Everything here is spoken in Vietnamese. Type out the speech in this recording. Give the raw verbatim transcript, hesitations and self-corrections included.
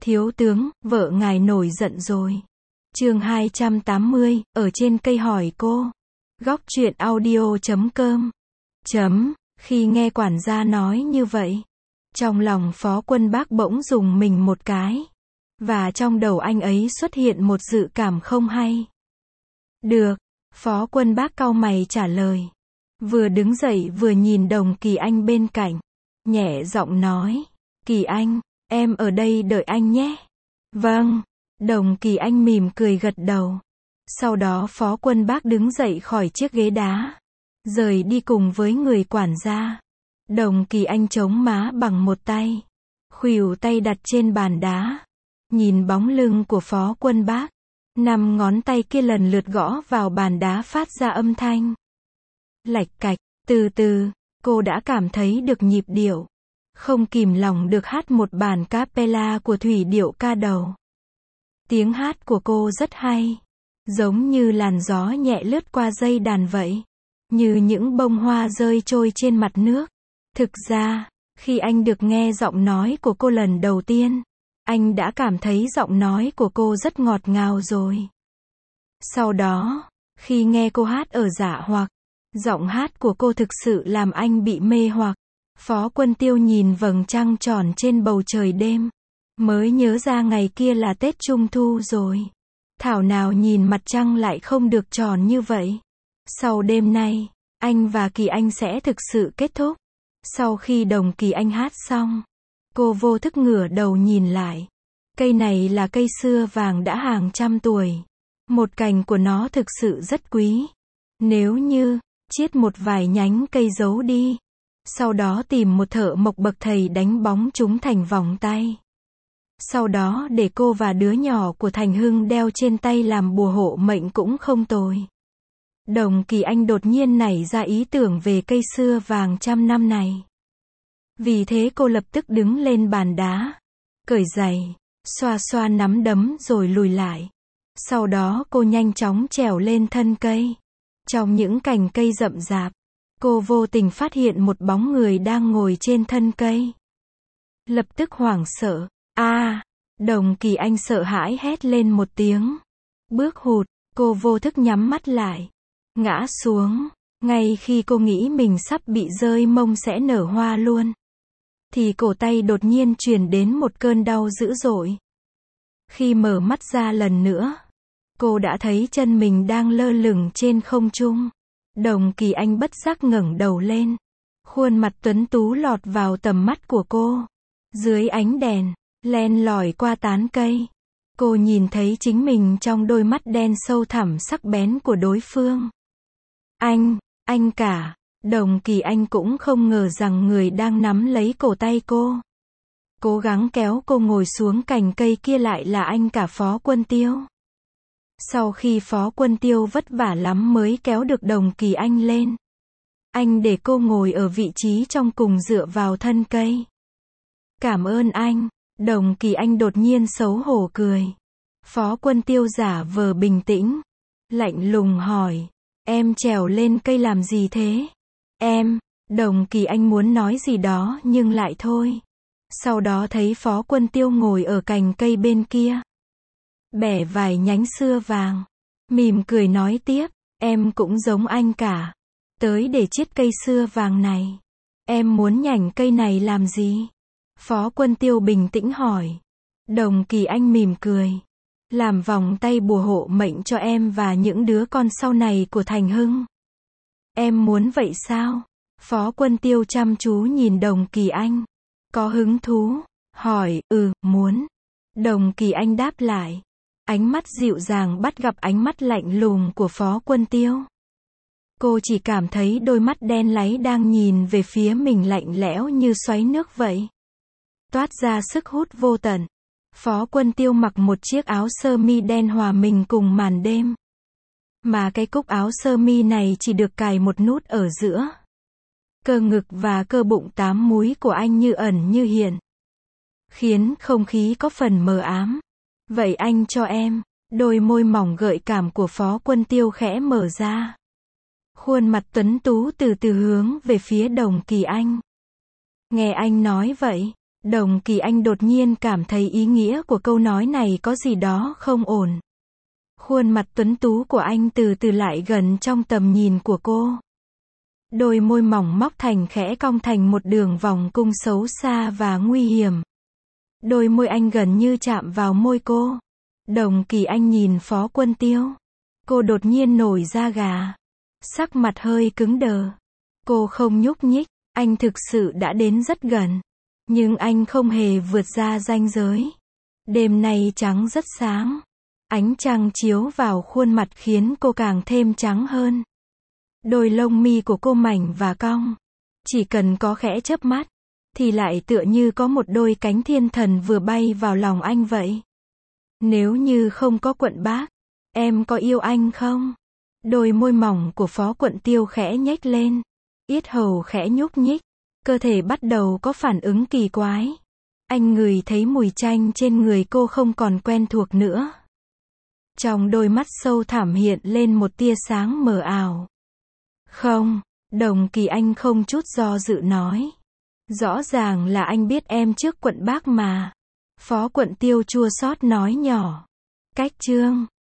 Thiếu tướng, vợ ngài nổi giận rồi. Chương hai trăm tám mươi, ở trên cây hỏi cô. Góc truyện audio chấm com. Chấm, khi nghe quản gia nói như vậy, trong lòng Phó Quân Bác bỗng rùng mình một cái. Và trong đầu anh ấy xuất hiện một dự cảm không hay. Được, Phó Quân Bác cau mày trả lời. Vừa đứng dậy vừa nhìn Đồng Kỳ Anh bên cạnh. Nhẹ giọng nói, Kỳ Anh, em ở đây đợi anh nhé. Vâng, Đồng Kỳ Anh mỉm cười gật đầu. Sau đó Phó Quân Bác đứng dậy khỏi chiếc ghế đá, rời đi cùng với người quản gia. Đồng Kỳ Anh chống má bằng một tay, khuỷu tay đặt trên bàn đá, nhìn bóng lưng của Phó Quân Bác. Năm ngón tay kia lần lượt gõ vào bàn đá phát ra âm thanh lạch cạch. Từ từ, cô đã cảm thấy được nhịp điệu, không kìm lòng được hát một bản cappella của Thủy Điệu Ca Đầu. Tiếng hát của cô rất hay, giống như làn gió nhẹ lướt qua dây đàn vậy, như những bông hoa rơi trôi trên mặt nước. Thực ra, khi anh được nghe giọng nói của cô lần đầu tiên, anh đã cảm thấy giọng nói của cô rất ngọt ngào rồi. Sau đó, khi nghe cô hát ở Dạ Hoặc, giọng hát của cô thực sự làm anh bị mê hoặc. Phó Quân Tiêu nhìn vầng trăng tròn trên bầu trời đêm, mới nhớ ra ngày kia là Tết Trung Thu rồi. Thảo nào nhìn mặt trăng lại không được tròn như vậy. Sau đêm nay, anh và Kỳ Anh sẽ thực sự kết thúc. Sau khi Đồng Kỳ Anh hát xong, cô vô thức ngửa đầu nhìn lại. Cây này là cây sưa vàng đã hàng trăm tuổi. Một cành của nó thực sự rất quý. Nếu như chiết một vài nhánh cây giấu đi, sau đó tìm một thợ mộc bậc thầy đánh bóng chúng thành vòng tay. Sau đó để cô và đứa nhỏ của Thành Hưng đeo trên tay làm bùa hộ mệnh cũng không tồi. Đồng Kỳ Anh đột nhiên nảy ra ý tưởng về cây sưa vàng trăm năm này. Vì thế cô lập tức đứng lên bàn đá, cởi giày, xoa xoa nắm đấm rồi lùi lại. Sau đó cô nhanh chóng trèo lên thân cây. Trong những cành cây rậm rạp, cô vô tình phát hiện một bóng người đang ngồi trên thân cây. Lập tức hoảng sợ. A, à, Đồng Kỳ Anh sợ hãi hét lên một tiếng. Bước hụt, cô vô thức nhắm mắt lại, ngã xuống. Ngay khi cô nghĩ mình sắp bị rơi mông sẽ nở hoa luôn, thì cổ tay đột nhiên truyền đến một cơn đau dữ dội. Khi mở mắt ra lần nữa, cô đã thấy chân mình đang lơ lửng trên không trung. Đồng Kỳ Anh bất giác ngẩng đầu lên. Khuôn mặt tuấn tú lọt vào tầm mắt của cô. Dưới ánh đèn, len lỏi qua tán cây, cô nhìn thấy chính mình trong đôi mắt đen sâu thẳm sắc bén của đối phương. Anh, anh cả. Đồng Kỳ Anh cũng không ngờ rằng người đang nắm lấy cổ tay cô, cố gắng kéo cô ngồi xuống cành cây kia lại là anh cả Phó Quân Tiêu. Sau khi Phó Quân Tiêu vất vả lắm mới kéo được Đồng Kỳ Anh lên, anh để cô ngồi ở vị trí trong cùng dựa vào thân cây. Cảm ơn anh. Đồng Kỳ Anh đột nhiên xấu hổ cười. Phó Quân Tiêu giả vờ bình tĩnh, lạnh lùng hỏi, em trèo lên cây làm gì thế? Em, Đồng Kỳ Anh muốn nói gì đó nhưng lại thôi. Sau đó thấy Phó Quân Tiêu ngồi ở cành cây bên kia, bẻ vài nhánh sưa vàng, mỉm cười nói tiếp, em cũng giống anh cả, tới để chiết cây sưa vàng này. Em muốn nhảnh cây này làm gì? Phó Quân Tiêu bình tĩnh hỏi. Đồng Kỳ Anh mỉm cười, làm vòng tay bùa hộ mệnh cho em và những đứa con sau này của Thành Hưng. Em muốn vậy sao? Phó Quân Tiêu chăm chú nhìn Đồng Kỳ Anh, có hứng thú, hỏi, ừ, muốn. Đồng Kỳ Anh đáp lại, ánh mắt dịu dàng bắt gặp ánh mắt lạnh lùng của Phó Quân Tiêu. Cô chỉ cảm thấy đôi mắt đen láy đang nhìn về phía mình lạnh lẽo như xoáy nước vậy, toát ra sức hút vô tận. Phó Quân Tiêu mặc một chiếc áo sơ mi đen hòa mình cùng màn đêm, mà cái cúc áo sơ mi này chỉ được cài một nút ở giữa. Cơ ngực và cơ bụng tám múi của anh như ẩn như hiện, khiến không khí có phần mờ ám. Vậy anh cho em. Đôi môi mỏng gợi cảm của Phó Quân Tiêu khẽ mở ra. Khuôn mặt tuấn tú từ từ hướng về phía Đồng Kỳ Anh. Nghe anh nói vậy, Đồng Kỳ Anh đột nhiên cảm thấy ý nghĩa của câu nói này có gì đó không ổn. Khuôn mặt tuấn tú của anh từ từ lại gần trong tầm nhìn của cô. Đôi môi mỏng móc thành khẽ cong thành một đường vòng cung xấu xa và nguy hiểm. Đôi môi anh gần như chạm vào môi cô. Đồng Kỳ Anh nhìn Phó Quân Tiêu. Cô đột nhiên nổi da gà. Sắc mặt hơi cứng đờ. Cô không nhúc nhích. Anh thực sự đã đến rất gần. Nhưng anh không hề vượt ra ranh giới. Đêm nay trắng rất sáng. Ánh trăng chiếu vào khuôn mặt khiến cô càng thêm trắng hơn. Đôi lông mi của cô mảnh và cong. Chỉ cần có khẽ chớp mắt, thì lại tựa như có một đôi cánh thiên thần vừa bay vào lòng anh vậy. Nếu như không có Quận Bác, em có yêu anh không? Đôi môi mỏng của Phó Quận Tiêu khẽ nhếch lên. Yết hầu khẽ nhúc nhích. Cơ thể bắt đầu có phản ứng kỳ quái. Anh ngửi thấy mùi chanh trên người cô không còn quen thuộc nữa. Trong đôi mắt sâu thẳm hiện lên một tia sáng mờ ảo. Không, Đồng Kỳ Anh không chút do dự nói. Rõ ràng là anh biết em trước Quận Bác mà. Phó Quận Tiêu chua xót nói nhỏ. Cách Trương,